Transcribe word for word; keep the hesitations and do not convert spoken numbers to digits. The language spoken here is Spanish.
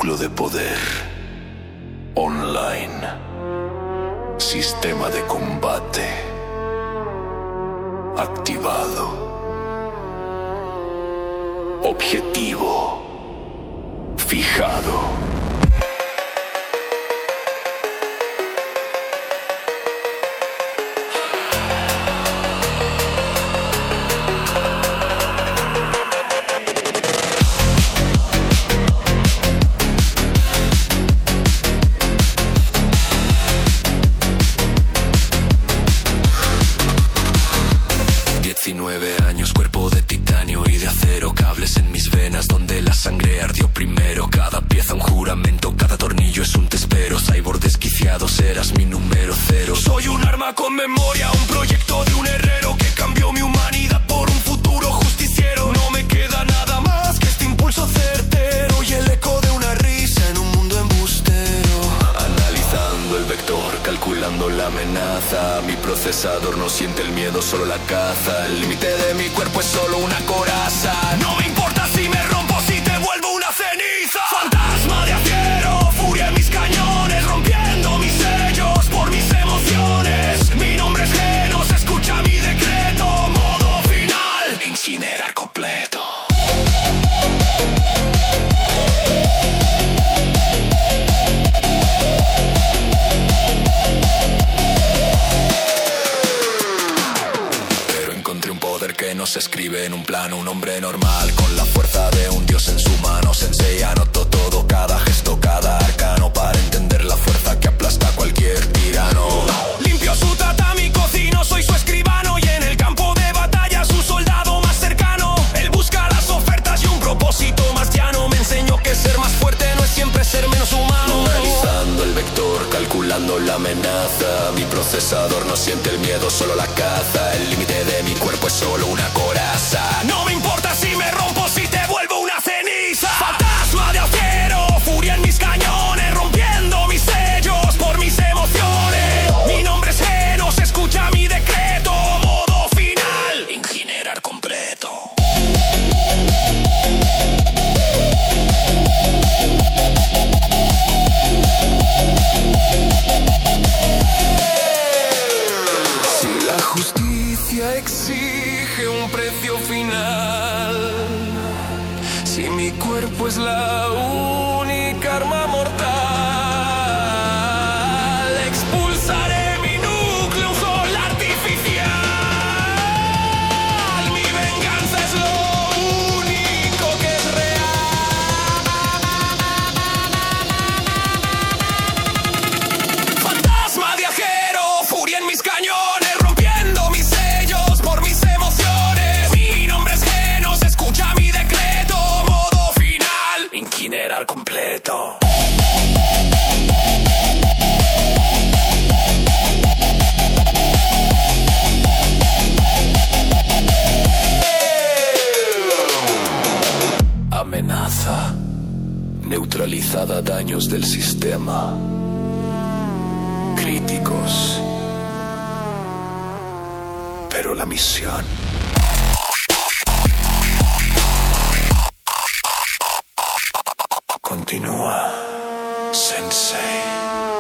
núcleo de poder. Online. Sistema de combate. Activado. Objetivo. Fijado. diecinueve años, cuerpo de titanio y de acero, cables en mis venas donde la sangre ardió primero. Cada pieza un juramento, cada tornillo es un te espero. Cyborg desquiciado, serás mi número cero. Soy un arma con memoria, un proyecto de un herrero que cambió mi humanidad por un futuro justiciero. No me queda nada más que este impulso certero y el eco de una risa en un mundo embustero. Analizando el vector, calculando la amenaza. Mi procesador no siente el miedo, solo la caza. El límite de mi cuerpo es solo una coraza. No me importa si me rompo, si te vuelvo una ceniza. Fantasma de acero, furia en mis cañones, rompiendo mis sellos por mis emociones. Mi nombre es Genos, escucha mi decreto. Modo final, incinerar completo. Que no se escribe en un plano, un hombre normal con la fuerza de un dios en su mano. Sensei anotó todo, cada gesto, cada arcano para entender la fuerza que aplasta a cualquier tirano. Limpio su tatami, cocino, soy su escribano y en el campo de batalla su soldado más cercano. Él busca las ofertas y un propósito más llano. Me enseñó que ser más fuerte no es siempre ser menos humano. Analizando el vector, calculando la amenaza. Mi procesador no siente el miedo, solo la caza. El límite de mi cuerpo es solo una coraza. No me importa si me rompo, si te vuelvo una ceniza. Fantasma de acero, furia en mis cañones, rompiendo mis sellos por mis emociones. Mi nombre es Genos, escucha mi decreto. Modo final, incinerar completo. Si la justicia exige un precio final, si mi cuerpo es la única arma mortal, expulsaré mi núcleo, un sol artificial. Mi venganza es lo único que es real. Fantasma de acero, furia en mis cañones, rompiendo mis sellos por mis emociones. Mi nombre es Genos, escucha mi decreto. Modo final, incinerar completo. Amenaza. Neutralizada daños del sistema. Críticos. Pero la misión continúa, Sensei.